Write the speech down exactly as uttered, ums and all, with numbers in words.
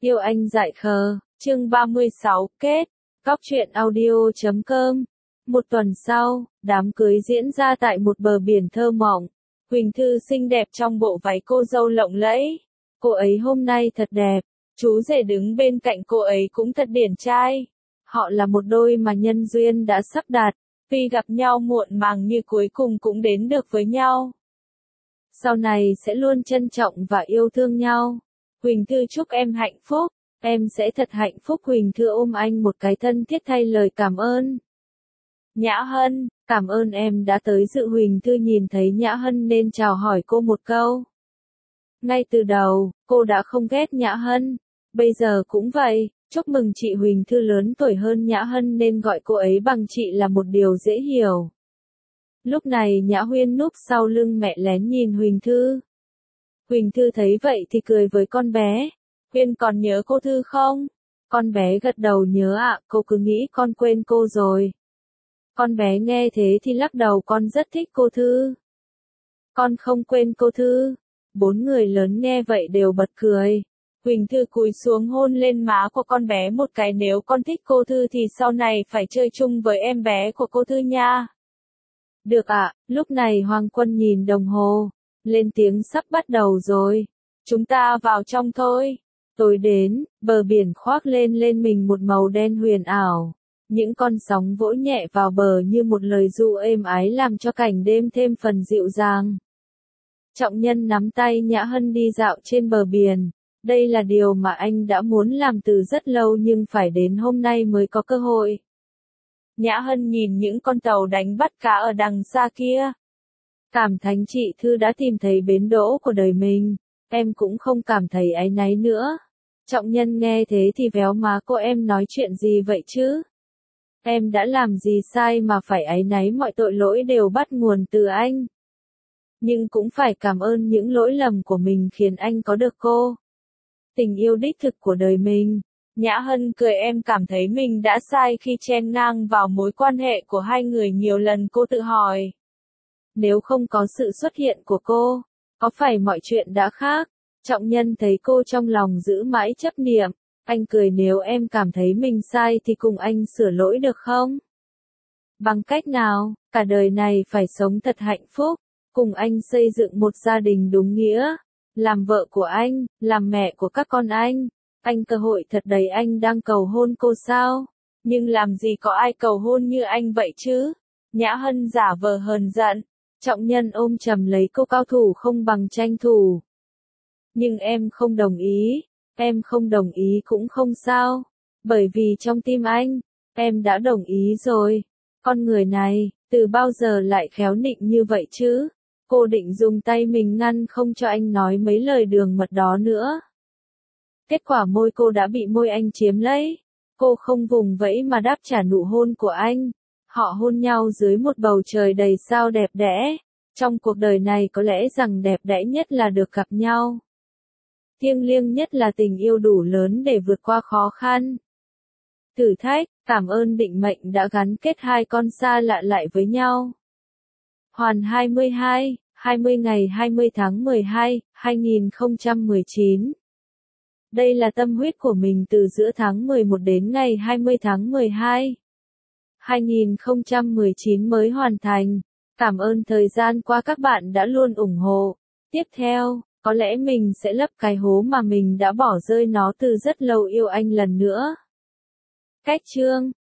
Yêu anh dại khờ, chương ba mươi sáu, kết. Góc truyện audio chấm com. Một tuần sau, đám cưới diễn ra tại một bờ biển thơ mộng. Quỳnh Thư xinh đẹp trong bộ váy cô dâu lộng lẫy. Cô ấy hôm nay thật đẹp. Chú rể đứng bên cạnh cô ấy cũng thật điển trai. Họ là một đôi mà nhân duyên đã sắp đặt. Tuy gặp nhau muộn màng như cuối cùng cũng đến được với nhau. Sau này sẽ luôn trân trọng và yêu thương nhau. Quỳnh Thư chúc em hạnh phúc. Em sẽ thật hạnh phúc. Quỳnh Thư ôm anh một cái thân thiết thay lời cảm ơn. Nhã Hân, cảm ơn em đã tới dự. Quỳnh Thư nhìn thấy Nhã Hân nên chào hỏi cô một câu. Ngay từ đầu, cô đã không ghét Nhã Hân. Bây giờ cũng vậy, chúc mừng chị. Quỳnh Thư lớn tuổi hơn Nhã Hân nên gọi cô ấy bằng chị là một điều dễ hiểu. Lúc này Nhã Huyên núp sau lưng mẹ lén nhìn Quỳnh Thư. Quỳnh Thư thấy vậy thì cười với con bé. Huyên còn nhớ cô Thư không? Con bé gật đầu nhớ ạ, cô cứ nghĩ con quên cô rồi. Con bé nghe thế thì lắc đầu, con rất thích cô Thư. Con không quên cô Thư. Bốn người lớn nghe vậy đều bật cười. Quỳnh Thư cúi xuống hôn lên má của con bé một cái. Nếu con thích cô Thư thì sau này phải chơi chung với em bé của cô Thư nha. Được ạ, lúc này Hoàng Quân nhìn đồng hồ. Lên tiếng sắp bắt đầu rồi. Chúng ta vào trong thôi. Tối đến, bờ biển khoác lên lên mình một màu đen huyền ảo. Những con sóng vỗ nhẹ vào bờ như một lời dụ êm ái làm cho cảnh đêm thêm phần dịu dàng. Trọng Nhân nắm tay Nhã Hân đi dạo trên bờ biển. Đây là điều mà anh đã muốn làm từ rất lâu nhưng phải đến hôm nay mới có cơ hội. Nhã Hân nhìn những con tàu đánh bắt cá ở đằng xa kia. Cảm thánh chị Thư đã tìm thấy bến đỗ của đời mình. Em cũng không cảm thấy áy náy nữa. Trọng Nhân nghe thế thì véo má cô. Em nói chuyện gì vậy chứ? Em đã làm gì sai mà phải áy náy? Mọi tội lỗi đều bắt nguồn từ anh. Nhưng cũng phải cảm ơn những lỗi lầm của mình khiến anh có được cô. Tình yêu đích thực của đời mình. Nhã Hân cười. Em cảm thấy mình đã sai khi chen ngang vào mối quan hệ của hai người nhiều lần. Cô tự hỏi. Nếu không có sự xuất hiện của cô, có phải mọi chuyện đã khác? Trọng Nhân thấy cô trong lòng giữ mãi chấp niệm. Anh cười. Nếu em cảm thấy mình sai thì cùng anh sửa lỗi được không? Bằng cách nào? Cả đời này phải sống thật hạnh phúc. Cùng anh xây dựng một gia đình đúng nghĩa. Làm vợ của anh, làm mẹ của các con anh. Anh cơ hội thật đầy. Anh đang cầu hôn cô sao? Nhưng làm gì có ai cầu hôn như anh vậy chứ? Nhã Hân giả vờ hờn giận. Trọng Nhân ôm chầm lấy cô. Cao thủ không bằng tranh thủ. Nhưng em không đồng ý. Em không đồng ý cũng không sao. Bởi vì trong tim anh, em đã đồng ý rồi. Con người này, từ bao giờ lại khéo nịnh như vậy chứ? Cô định dùng tay mình ngăn không cho anh nói mấy lời đường mật đó nữa. Kết quả môi cô đã bị môi anh chiếm lấy. Cô không vùng vẫy mà đáp trả nụ hôn của anh. Họ hôn nhau dưới một bầu trời đầy sao đẹp đẽ. Trong cuộc đời này có lẽ rằng đẹp đẽ nhất là được gặp nhau. Thiêng liêng nhất là tình yêu đủ lớn để vượt qua khó khăn. Thử thách, cảm ơn định mệnh đã gắn kết hai con xa lạ lại với nhau. Hoàn hai mươi hai, hai mươi ngày hai mươi tháng mười hai, hai nghìn không trăm mười chín. Đây là tâm huyết của mình từ giữa tháng mười một đến ngày hai mươi tháng mười hai. hai nghìn không trăm mười chín mới hoàn thành. Cảm ơn thời gian qua các bạn đã luôn ủng hộ. Tiếp theo, có lẽ mình sẽ lấp cái hố mà mình đã bỏ rơi nó từ rất lâu. Yêu anh lần nữa. Cách chương